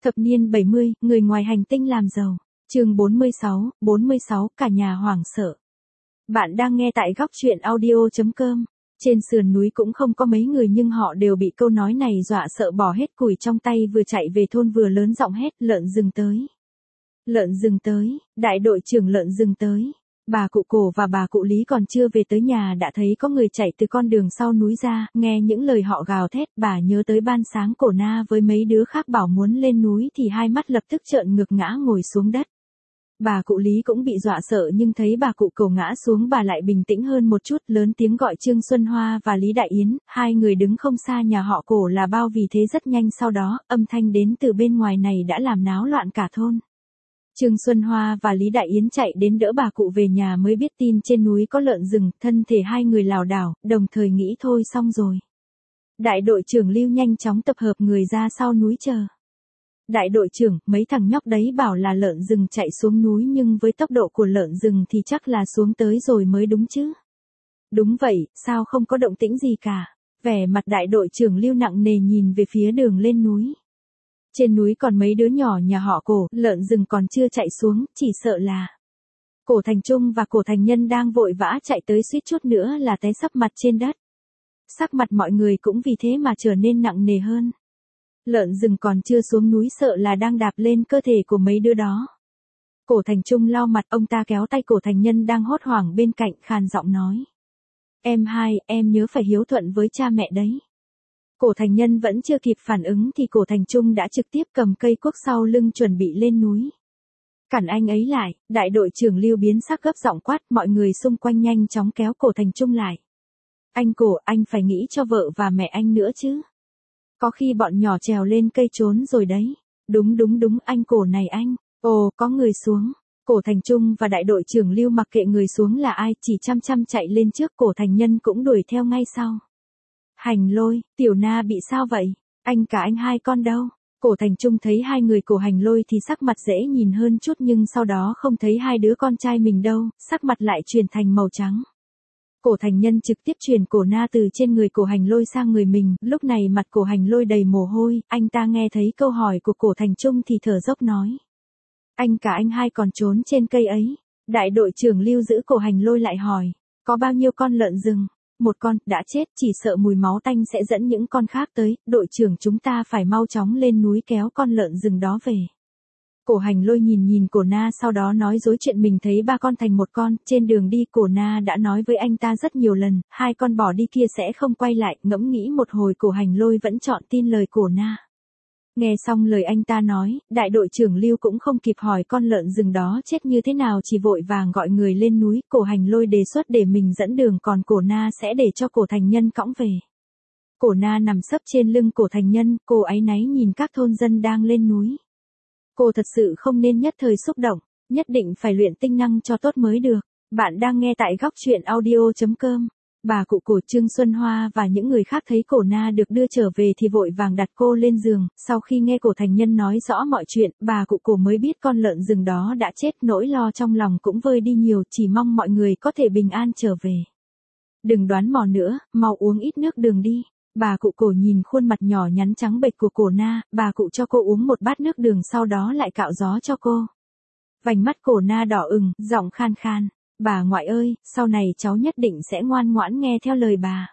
Thập niên 70, người ngoài hành tinh làm giàu. Chương 46, cả nhà hoảng sợ. Bạn đang nghe tại góc truyện audio.com. Trên sườn núi cũng không có mấy người nhưng họ đều bị câu nói này dọa sợ bỏ hết củi trong tay, vừa chạy về thôn vừa lớn giọng hét: lợn rừng tới. Lợn rừng tới, đại đội trưởng lợn rừng tới. Bà cụ Cổ và bà cụ Lý còn chưa về tới nhà đã thấy có người chạy từ con đường sau núi ra, nghe những lời họ gào thét, bà nhớ tới ban sáng Cổ Na với mấy đứa khác bảo muốn lên núi thì hai mắt lập tức trợn ngược ngã ngồi xuống đất. Bà cụ Lý cũng bị dọa sợ nhưng thấy bà cụ Cổ ngã xuống bà lại bình tĩnh hơn một chút, lớn tiếng gọi Trương Xuân Hoa và Lý Đại Yến, hai người đứng không xa nhà họ Cổ là bao, vì thế rất nhanh sau đó, âm thanh đến từ bên ngoài này đã làm náo loạn cả thôn. Trương Xuân Hoa và Lý Đại Yến chạy đến đỡ bà cụ về nhà mới biết tin trên núi có lợn rừng, thân thể hai người lảo đảo, đồng thời nghĩ thôi xong rồi. Đại đội trưởng Lưu nhanh chóng tập hợp người ra sau núi chờ. Đại đội trưởng, mấy thằng nhóc đấy bảo là lợn rừng chạy xuống núi nhưng với tốc độ của lợn rừng thì chắc là xuống tới rồi mới đúng chứ. Đúng vậy, sao không có động tĩnh gì cả. Vẻ mặt đại đội trưởng Lưu nặng nề nhìn về phía đường lên núi. Trên núi còn mấy đứa nhỏ nhà họ Cổ, lợn rừng còn chưa chạy xuống, chỉ sợ là Cổ Thành Trung và Cổ Thành Nhân đang vội vã chạy tới, suýt chút nữa là té sấp mặt trên đất. Sắc mặt mọi người cũng vì thế mà trở nên nặng nề hơn. Lợn rừng còn chưa xuống núi sợ là đang đạp lên cơ thể của mấy đứa đó. Cổ Thành Trung lau mặt, ông ta kéo tay Cổ Thành Nhân đang hốt hoảng bên cạnh, khàn giọng nói: Em hai, em nhớ phải hiếu thuận với cha mẹ đấy. Cổ Thành Nhân vẫn chưa kịp phản ứng thì Cổ Thành Trung đã trực tiếp cầm cây cuốc sau lưng chuẩn bị lên núi. Cản anh ấy lại, đại đội trưởng Lưu biến sắc gấp giọng quát, mọi người xung quanh nhanh chóng kéo Cổ Thành Trung lại. Anh Cổ, anh phải nghĩ cho vợ và mẹ anh nữa chứ. Có khi bọn nhỏ trèo lên cây trốn rồi đấy. Đúng, anh Cổ này anh. Ồ, có người xuống. Cổ Thành Trung và đại đội trưởng Lưu mặc kệ người xuống là ai, chỉ chăm chạy lên trước, Cổ Thành Nhân cũng đuổi theo ngay sau. Hành Lôi, Tiểu Na bị sao vậy? Anh cả anh hai con đâu? Cổ Thành Trung thấy hai người Cổ Hành Lôi thì sắc mặt dễ nhìn hơn chút nhưng sau đó không thấy hai đứa con trai mình đâu, sắc mặt lại chuyển thành màu trắng. Cổ Thành Nhân trực tiếp chuyển Cổ Na từ trên người Cổ Hành Lôi sang người mình, lúc này mặt Cổ Hành Lôi đầy mồ hôi, anh ta nghe thấy câu hỏi của Cổ Thành Trung thì thở dốc nói: Anh cả anh hai còn trốn trên cây ấy. Đại đội trưởng Lưu giữ Cổ Hành Lôi lại hỏi: Có bao nhiêu con lợn rừng? Một con, đã chết, chỉ sợ mùi máu tanh sẽ dẫn những con khác tới, đội trưởng chúng ta phải mau chóng lên núi kéo con lợn rừng đó về. Cổ Hành Lôi nhìn Cổ Na sau đó nói dối chuyện mình thấy ba con thành một con, trên đường đi Cổ Na đã nói với anh ta rất nhiều lần, hai con bỏ đi kia sẽ không quay lại, ngẫm nghĩ một hồi Cổ Hành Lôi vẫn chọn tin lời Cổ Na. Nghe xong lời anh ta nói, đại đội trưởng Lưu cũng không kịp hỏi con lợn rừng đó chết như thế nào, chỉ vội vàng gọi người lên núi. Cổ Hành Lôi đề xuất để mình dẫn đường, còn Cổ Na sẽ để cho Cổ Thành Nhân cõng về. Cổ Na nằm sấp trên lưng Cổ Thành Nhân, cô áy náy nhìn các thôn dân đang lên núi. Cô thật sự không nên nhất thời xúc động, nhất định phải luyện tinh năng cho tốt mới được. Bạn đang nghe tại góc truyện audio.com. Bà cụ Cổ, Trương Xuân Hoa và những người khác thấy Cổ Na được đưa trở về thì vội vàng đặt cô lên giường, sau khi nghe Cổ Thành Nhân nói rõ mọi chuyện, bà cụ Cổ mới biết con lợn rừng đó đã chết, nỗi lo trong lòng cũng vơi đi nhiều, chỉ mong mọi người có thể bình an trở về. Đừng đoán mò nữa, mau uống ít nước đường đi. Bà cụ Cổ nhìn khuôn mặt nhỏ nhắn trắng bệch của Cổ Na, bà cụ cho cô uống một bát nước đường sau đó lại cạo gió cho cô. Vành mắt Cổ Na đỏ ửng, giọng khan khan: Bà ngoại ơi, sau này cháu nhất định sẽ ngoan ngoãn nghe theo lời bà.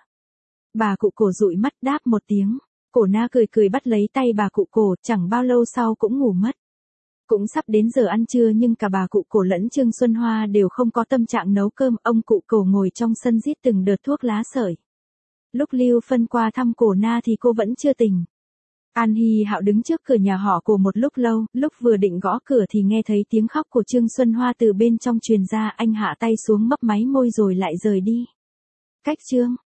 Bà cụ Cổ dụi mắt đáp một tiếng. Cổ Na cười bắt lấy tay bà cụ Cổ, chẳng bao lâu sau cũng ngủ mất. Cũng sắp đến giờ ăn trưa nhưng cả bà cụ Cổ lẫn Trương Xuân Hoa đều không có tâm trạng nấu cơm, ông cụ Cổ ngồi trong sân rít từng đợt thuốc lá sợi. Lúc Lưu Phân qua thăm Cổ Na thì cô vẫn chưa tỉnh. An Hy Hạo đứng trước cửa nhà họ Cổ một lúc lâu, lúc vừa định gõ cửa thì nghe thấy tiếng khóc của Trương Xuân Hoa từ bên trong truyền ra, anh hạ tay xuống mấp máy môi rồi lại rời đi. Cách Trương